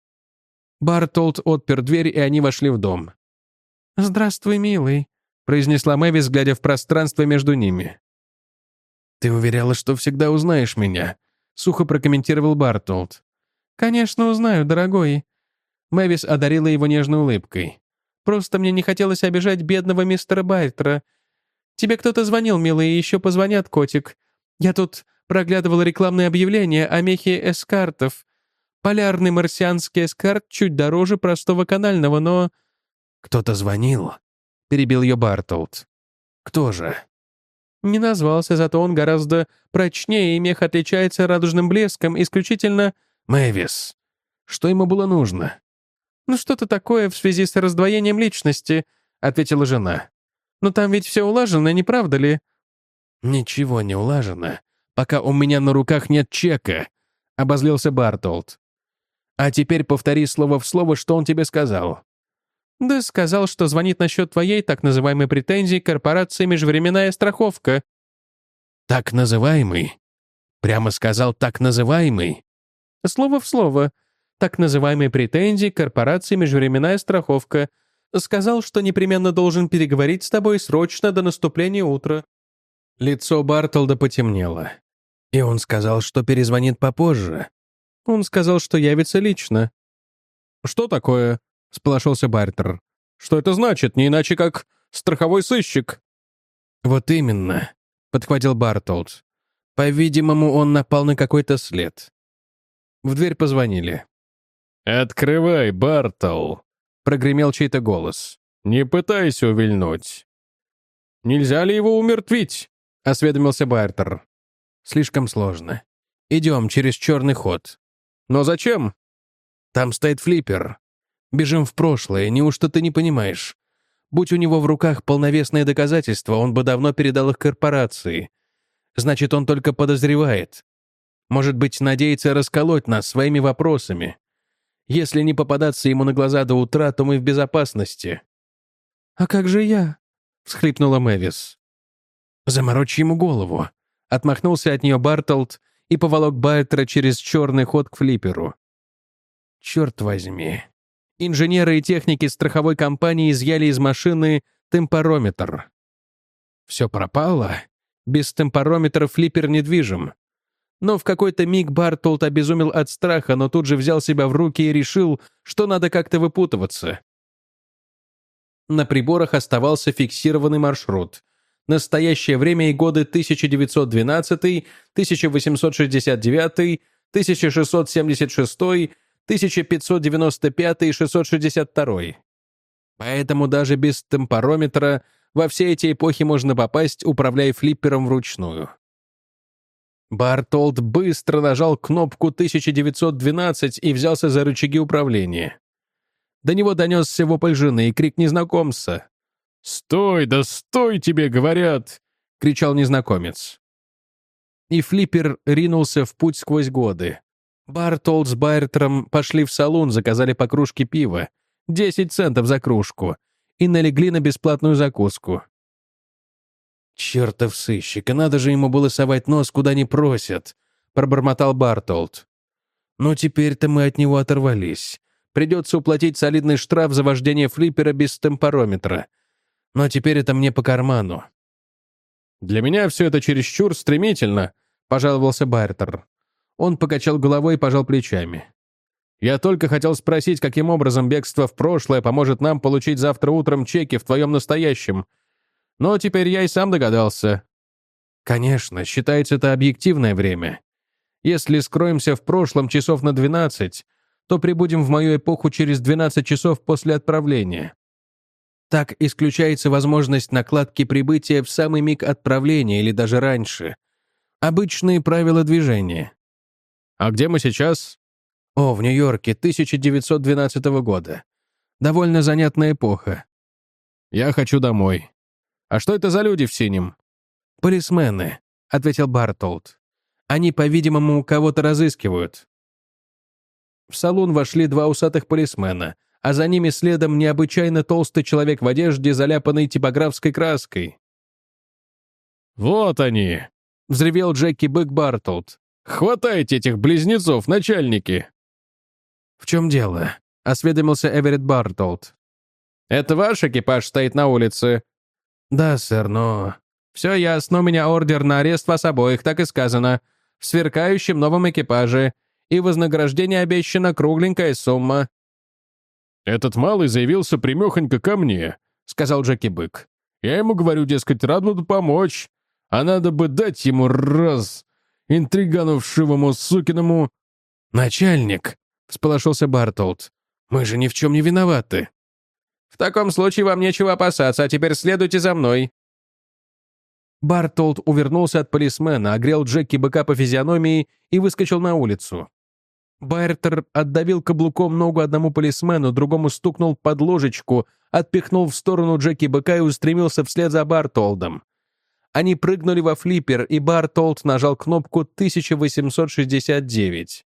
Speaker 1: Бартолд отпер дверь, и они вошли в дом. «Здравствуй, милый», — произнесла Мэвис, глядя в пространство между ними. «Ты уверяла, что всегда узнаешь меня», — сухо прокомментировал Бартолд. «Конечно, узнаю, дорогой». Мэвис одарила его нежной улыбкой. «Просто мне не хотелось обижать бедного мистера Бартера. Тебе кто-то звонил, милый, и еще позвонят, котик. Я тут проглядывала рекламное объявление о мехе эскартов. Полярный марсианский эскарт чуть дороже простого канального, но...» «Кто-то звонил?» — перебил ее Бартолд. «Кто же?» «Не назвался, зато он гораздо прочнее, и мех отличается радужным блеском, исключительно...» «Мэвис, что ему было нужно?» «Ну что-то такое в связи с раздвоением личности», — ответила жена. «Но там ведь все улажено, не правда ли?» «Ничего не улажено, пока у меня на руках нет чека», — обозлился Бартолд. «А теперь повтори слово в слово, что он тебе сказал». «Да сказал, что звонит насчет твоей так называемой претензии корпорации «Межвременная страховка». «Так называемый?» Прямо сказал «так называемый». «Слово в слово. Так называемые претензии корпорации «Межвременная страховка». Сказал, что непременно должен переговорить с тобой срочно до наступления утра». Лицо Бартолда потемнело. «И он сказал, что перезвонит попозже». «Он сказал, что явится лично». «Что такое?» — сполошился Бартер.
Speaker 2: Что это значит? Не иначе, как страховой сыщик».
Speaker 1: «Вот именно», — подхватил Бартолд. «По-видимому, он напал на какой-то след». В дверь позвонили.
Speaker 2: «Открывай, Бартол», — прогремел чей-то голос. «Не пытайся увильнуть». «Нельзя ли его умертвить?» — осведомился Бартер.
Speaker 1: «Слишком сложно. Идем через черный ход».
Speaker 2: «Но зачем?»
Speaker 1: «Там стоит флиппер. Бежим в прошлое, неужто ты не понимаешь? Будь у него в руках полновесные доказательства, он бы давно передал их корпорации. Значит, он только подозревает. Может быть, надеется расколоть нас своими вопросами. Если не попадаться ему на глаза до утра, то мы в безопасности». «А как же я?» — всхлипнула Мэвис. «Заморочь ему голову», — отмахнулся от нее Бартолд и поволок Бартера через черный ход к флипперу. «Черт возьми». Инженеры и техники страховой компании изъяли из машины темпорометр. Все пропало. Без темпорометра флиппер недвижим. Но в какой-то миг Бартолд обезумел от страха, но тут же взял себя в руки и решил, что надо как-то выпутываться. На приборах оставался фиксированный маршрут. Настоящее время и годы тысяча девятьсот двенадцатый, тысяча восемьсот шестьдесят девятый, тысяча шестьсот семьдесят шестой, тысяча пятьсот девяносто пятый и шестьсот шестьдесят второй. Поэтому даже без темпорометра во все эти эпохи можно попасть, управляя флиппером вручную. Бартолд быстро нажал кнопку тысяча девятьсот двенадцать и взялся за рычаги управления. До него донесся вопль жены и крик незнакомца.
Speaker 2: «Стой, да стой, тебе говорят!» — кричал незнакомец.
Speaker 1: И флиппер ринулся в путь сквозь годы. Бартолд с Байертером пошли в салон, заказали по кружке пива, десять центов за кружку, и налегли на бесплатную закуску. «Чертов сыщик, и надо же ему было совать нос, куда не просят», — пробормотал Бартолд. «Ну, теперь-то мы от него оторвались. Придется уплатить солидный штраф за вождение флиппера без темпорометра. Но теперь это мне по карману».
Speaker 2: «Для меня все это чересчур стремительно», — пожаловался Бартер. Он покачал головой и пожал плечами. «Я только хотел спросить, каким образом бегство в прошлое поможет нам получить завтра утром чеки в твоем настоящем. Но теперь я и сам догадался».
Speaker 1: «Конечно, считается это объективное время. Если скроемся в прошлом часов на двенадцать, то прибудем в мою эпоху через двенадцать часов после отправления. Так исключается возможность накладки прибытия в самый миг отправления или даже раньше. Обычные правила движения».
Speaker 2: «А где мы сейчас?»
Speaker 1: «О, в Нью-Йорке, тысяча девятьсот двенадцатого года. Довольно занятная эпоха».
Speaker 2: «Я хочу домой. А что это за люди в синем?»
Speaker 1: «Полисмены», — ответил Бартолд. «Они, по-видимому, кого-то разыскивают». В салон вошли два усатых полисмена, а за ними следом необычайно толстый человек в одежде, заляпанной типографской краской.
Speaker 2: «Вот они!» — взревел Джеки Бык Бартолд. «Хватайте этих близнецов, начальники!»
Speaker 1: «В чем дело?» — осведомился Эверетт Бартолд.
Speaker 2: «Это ваш экипаж стоит на улице?»
Speaker 1: «Да, сэр, но...»
Speaker 2: «Все ясно, у меня ордер на арест вас обоих, так и сказано. В сверкающем новом экипаже. И вознаграждение обещано кругленькая сумма».
Speaker 3: «Этот малый заявился примехонько ко мне», — сказал Джеки Бык. «Я ему говорю, дескать, рад буду помочь. А надо бы дать ему раз, интригану вшивому сукиному...»
Speaker 1: «Начальник», — всполошился Бартолд, — «мы же ни в чем не виноваты».
Speaker 2: «В таком случае вам нечего опасаться, а теперь следуйте за мной».
Speaker 1: Бартолд увернулся от полисмена, огрел Джеки Быка по физиономии и выскочил на улицу. Байертер отдавил каблуком ногу одному полисмену, другому стукнул под ложечку, отпихнул в сторону Джеки Быка и устремился вслед за Бартолдом. Они прыгнули во флиппер, и Бартолд нажал кнопку тысяча восемьсот шестьдесят девять.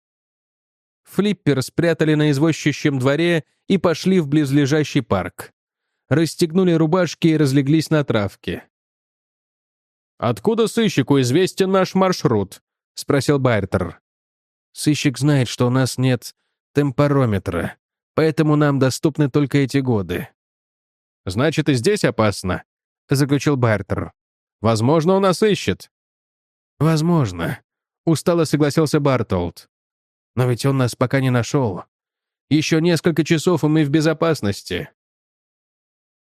Speaker 1: Флиппер спрятали на извозчищем дворе и пошли в близлежащий парк. Расстегнули рубашки и разлеглись на травке.
Speaker 2: «Откуда сыщику известен наш маршрут?» — спросил Байертер.
Speaker 1: «Сыщик знает, что у нас нет темпорометра, поэтому нам доступны только эти годы».
Speaker 2: «Значит, и здесь опасно»,
Speaker 1: — заключил Байертер.
Speaker 2: «Возможно, он нас ищет».
Speaker 1: «Возможно», — устало согласился Бартолд. «Но ведь он нас пока не нашел. Еще несколько часов, и мы в безопасности».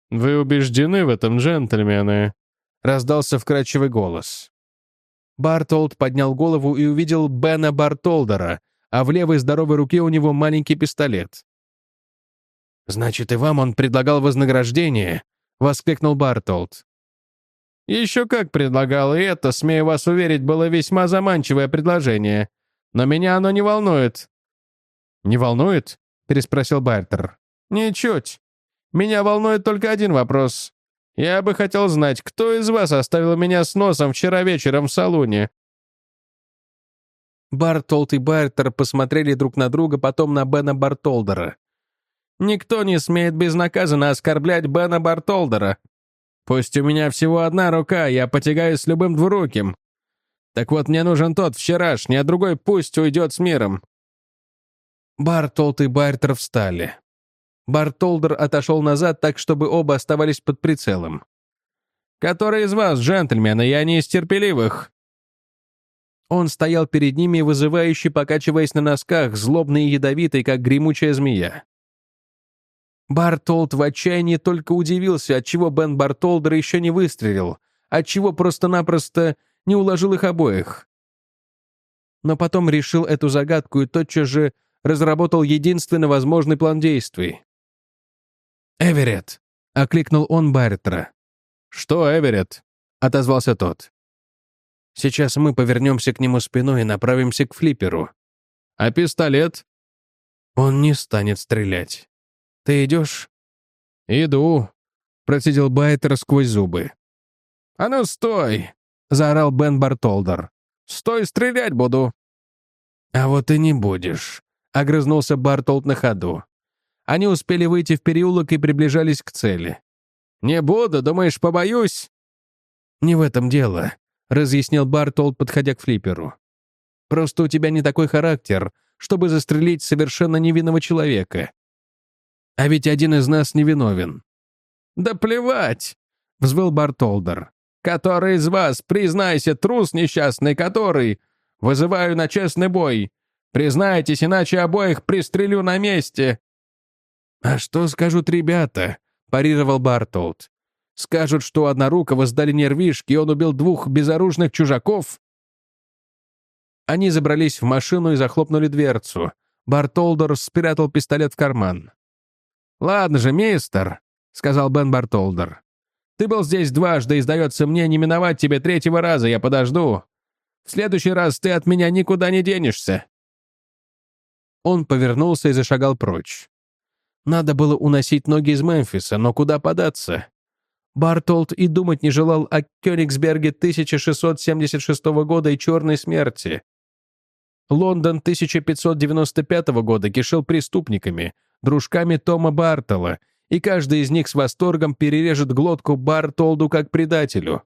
Speaker 3: «Вы убеждены в этом, джентльмены?»
Speaker 1: — раздался вкрадчивый голос. Бартолд поднял голову и увидел Бена Бартолдера, а в левой здоровой руке у него маленький пистолет. «Значит, и вам он предлагал вознаграждение?» — воскликнул Бартолд.
Speaker 3: «Еще как предлагал, и это, смею вас уверить, было весьма заманчивое предложение. Но меня оно не волнует».
Speaker 1: «Не волнует?» — переспросил Бартер.
Speaker 3: «Ничуть. Меня волнует только один вопрос. Я бы хотел знать, кто из вас оставил меня с носом вчера вечером в салуне?»
Speaker 1: Бартолд и Бартер посмотрели друг на друга, потом на Бена Бартолдера.
Speaker 3: «Никто не смеет безнаказанно оскорблять Бена Бартолдера. Пусть у меня всего одна рука, я потягаюсь с любым двуруким. Так вот, мне нужен тот вчерашний, а другой пусть уйдет с миром».
Speaker 1: Бартолд и Бартер встали. Бартолдер отошел назад так, чтобы оба оставались под прицелом.
Speaker 3: «Который из вас, джентльмены, я не из терпеливых?»
Speaker 1: Он стоял перед ними, вызывающе покачиваясь на носках, злобный и ядовитый, как гремучая змея. Бартолд в отчаянии только удивился, отчего Бен Бартолдер еще не выстрелил, отчего просто-напросто не уложил их обоих. Но потом решил эту загадку и тотчас же разработал единственно возможный план действий. «Эверетт!» — окликнул он Бартера.
Speaker 3: «Что, Эверетт?» — отозвался тот.
Speaker 1: «Сейчас мы повернемся к нему спиной и направимся к флипперу».
Speaker 3: «А пистолет?»
Speaker 1: «Он не станет стрелять. Ты идешь?»
Speaker 3: «Иду», — процедил Бартер сквозь зубы. «А ну стой!» — заорал Бен Бартолдер. «Стой, стрелять буду!»
Speaker 1: «А вот и не будешь», — огрызнулся Бартолд на ходу. Они успели выйти в переулок и приближались к цели.
Speaker 3: «Не буду, думаешь, побоюсь?»
Speaker 1: «Не в этом дело», — разъяснил Бартолд, подходя к флипперу. «Просто у тебя не такой характер, чтобы застрелить совершенно невинного человека. А ведь один из нас невиновен».
Speaker 3: «Да плевать!» — взвыл Бартолдер. «Который из вас, признайся, трус несчастный, который? Вызываю на честный бой. Признайтесь, иначе обоих пристрелю на месте».
Speaker 1: «А что скажут ребята?» — парировал Бартолд. «Скажут, что у Однорукого сдали нервишки, и он убил двух безоружных чужаков?» Они забрались в машину и захлопнули дверцу. Бартолдер спрятал пистолет в карман.
Speaker 3: «Ладно же, мистер», — сказал Бен Бартолдер. «Ты был здесь дважды, и, сдается мне, не миновать тебе третьего раза, я подожду. В следующий раз ты от меня никуда не денешься».
Speaker 1: Он повернулся и зашагал прочь. Надо было уносить ноги из Мемфиса, но куда податься? Бартолд и думать не желал о Кёнигсберге тысяча шестьсот семьдесят шестого года и черной смерти. Лондон тысяча пятьсот девяносто пятого года кишел преступниками, дружками Тома Бартола, и каждый из них с восторгом перережет глотку Бартолду как предателю.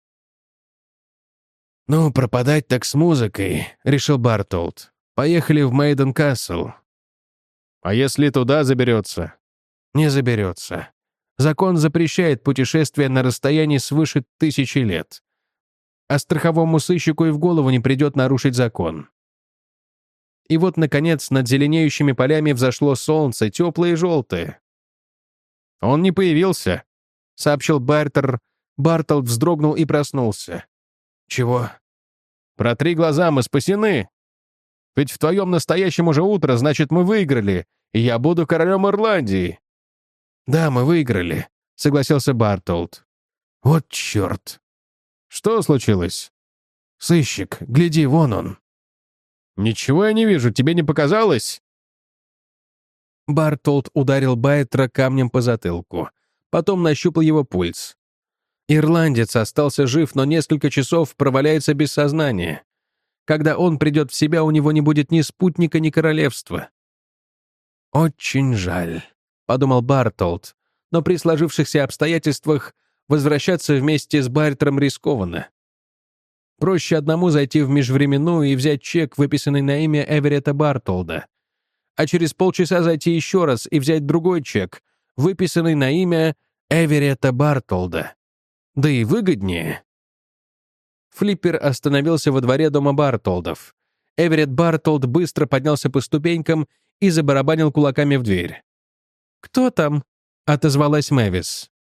Speaker 1: «Ну, пропадать так с музыкой», — решил Бартолд. «Поехали в Мейден-Касл».
Speaker 3: «А если туда заберется?»
Speaker 1: «Не заберется. Закон запрещает путешествия на расстоянии свыше тысячи лет. А страховому сыщику и в голову не придет нарушить закон». И вот, наконец, над зеленеющими полями взошло солнце, теплое и желтое.
Speaker 3: «Он не появился»,
Speaker 1: — сообщил Бартер. Бартолд вздрогнул и проснулся. «Чего?»
Speaker 3: «Протри глаза, мы спасены. Ведь в твоем настоящем уже утро, значит, мы выиграли, и я буду королем Ирландии».
Speaker 1: «Да, мы выиграли», — согласился Бартолд. «Вот черт!»
Speaker 3: «Что случилось?»
Speaker 1: «Сыщик, гляди, вон он».
Speaker 3: «Ничего я не вижу, тебе не показалось?»
Speaker 1: Бартолд ударил Байтера камнем по затылку. Потом нащупал его пульс. Ирландец остался жив, но несколько часов проваляется без сознания. Когда он придет в себя, у него не будет ни спутника, ни королевства. «Очень жаль», — подумал Бартолд, но при сложившихся обстоятельствах возвращаться вместе с Байтером рискованно. Проще одному зайти в межвременную и взять чек, выписанный на имя Эверетта Бартолда, а через полчаса зайти еще раз и взять другой чек, выписанный на имя Эверетта Бартолда. Да и выгоднее. Флиппер остановился во дворе дома Бартолдов. Эверетт Бартолд быстро поднялся по ступенькам и забарабанил кулаками в дверь. «Кто там?» — отозвалась Мэвис.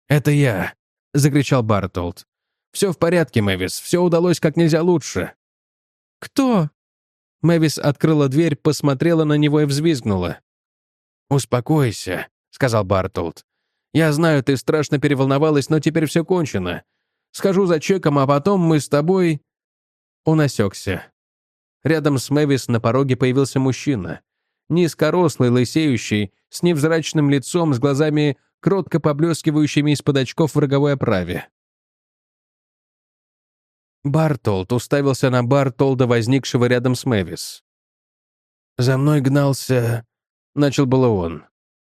Speaker 1: «Это я», — закричал Бартолд. «Все в порядке, Мэвис, все удалось как нельзя лучше». «Кто?» Мэвис открыла дверь, посмотрела на него и взвизгнула. «Успокойся», — сказал Бартолд. «Я знаю, ты страшно переволновалась, но теперь все кончено. Схожу за чеком, а потом мы с тобой...» Он осекся. Рядом с Мэвис на пороге появился мужчина. Низкорослый, лысеющий, с невзрачным лицом, с глазами, кротко поблескивающими из-под очков в роговой оправе. Бартолд уставился на Бартолда, возникшего рядом с Мэвис. «За мной гнался...» — начал было он.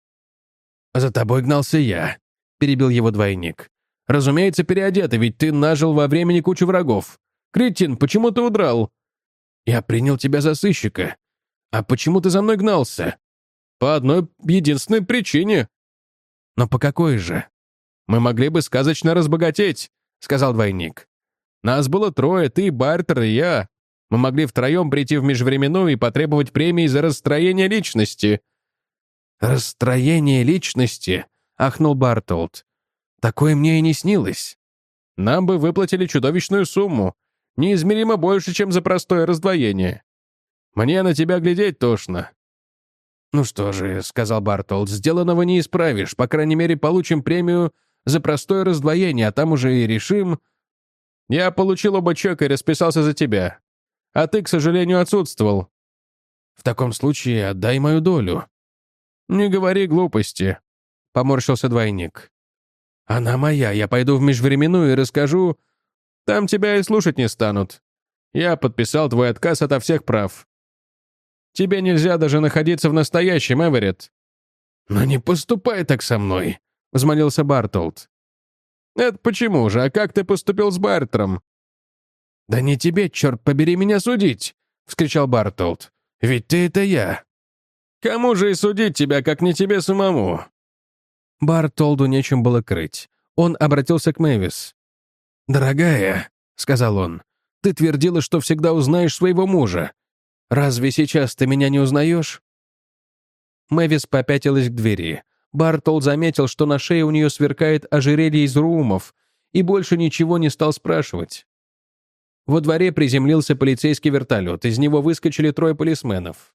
Speaker 1: «За тобой гнался я», — перебил его двойник. «Разумеется, переодетый, ведь ты нажил во времени кучу врагов. Кретин, почему ты удрал?» «Я принял тебя за сыщика. А почему ты за мной гнался?» «По одной единственной причине». «Но по какой же?» «Мы могли бы сказочно разбогатеть», — сказал двойник. «Нас было трое, ты, Бартер и я. Мы могли втроем прийти в межвременную и потребовать премии за расстроение личности». «Расстроение личности?» — ахнул Бартолд. «Такое мне и не снилось». «Нам бы выплатили чудовищную сумму, неизмеримо больше, чем за простое раздвоение. Мне на тебя глядеть тошно». «Ну что же», — сказал Бартолд, — «сделанного не исправишь. По крайней мере, получим премию за простое раздвоение, а там уже и решим...» «Я получил оба чека и расписался за тебя. А ты, к сожалению, отсутствовал». «В таком случае отдай мою долю». «Не говори глупости», — поморщился двойник. «Она моя, я пойду в межвременную и расскажу...» «Там тебя и слушать не станут. Я подписал твой отказ ото всех прав. Тебе нельзя даже находиться в настоящем, Эверетт». «Но не поступай так со мной», — взмолился Бартолд. «Это почему же? А как ты поступил с Бартером?» «Да не тебе, черт побери, меня судить!» — вскричал Бартолд. «Ведь ты — это я!» «Кому же и судить тебя, как не тебе самому?» Бартолду нечем было крыть. Он обратился к Мэвис. «Дорогая», — сказал он, — «ты твердила, что всегда узнаешь своего мужа. Разве сейчас ты меня не узнаешь?» Мэвис попятилась к двери. Бартолд заметил, что на шее у нее сверкает ожерелье из румов, и больше ничего не стал спрашивать. Во дворе приземлился полицейский вертолет, из него выскочили трое полисменов.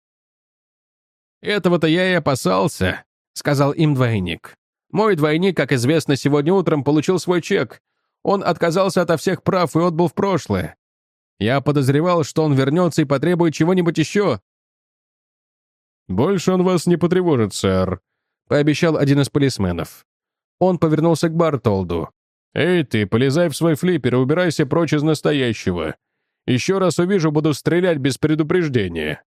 Speaker 1: «Этого-то я и опасался», — сказал им двойник. «Мой двойник, как известно, сегодня утром получил свой чек. Он отказался ото всех прав и отбыл в прошлое. Я подозревал, что он вернется и потребует чего-нибудь еще». «Больше он вас не потревожит, сэр», — пообещал один из полисменов. Он повернулся к Бартолду. «Эй ты, полезай в свой флиппер и убирайся прочь из настоящего. Еще раз увижу, буду стрелять без предупреждения».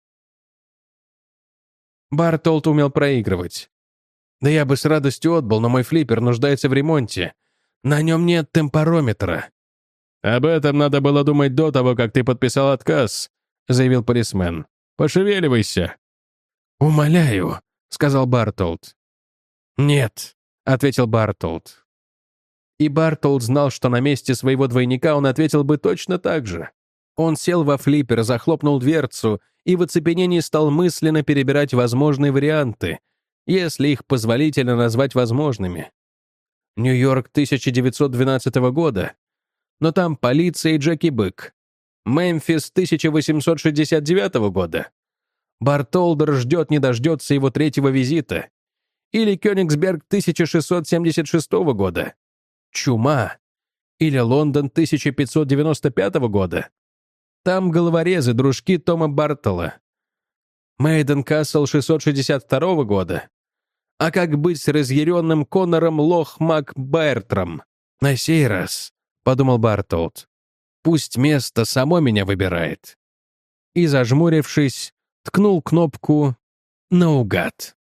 Speaker 1: Бартолд умел проигрывать. «Да я бы с радостью отбыл, но мой флиппер нуждается в ремонте. На нем нет темпорометра». «Об этом надо было думать до того, как ты подписал отказ», — заявил полисмен. «Пошевеливайся». «Умоляю», — сказал Бартолд. «Нет», — ответил Бартолд. И Бартолд знал, что на месте своего двойника он ответил бы точно так же. Он сел во флиппер, захлопнул дверцу и в оцепенении стал мысленно перебирать возможные варианты, если их позволительно назвать возможными. Нью-Йорк тысяча девятьсот двенадцатого года, но там полиция и Джеки Бык. Мемфис тысяча восемьсот шестьдесят девятого года. Бартолдер ждет не дождется его третьего визита. Или Кёнигсберг тысяча шестьсот семьдесят шестого года. Чума. Или Лондон тысяча пятьсот девяносто пятого года. Там головорезы, дружки Тома Бартола. Мейден Касл шестьсот шестьдесят второго года. А как быть с разъяренным Коннором Лох Мак Бертром? На сей раз, подумал Бартолд, пусть место само меня выбирает. И, зажмурившись, ткнул кнопку наугад.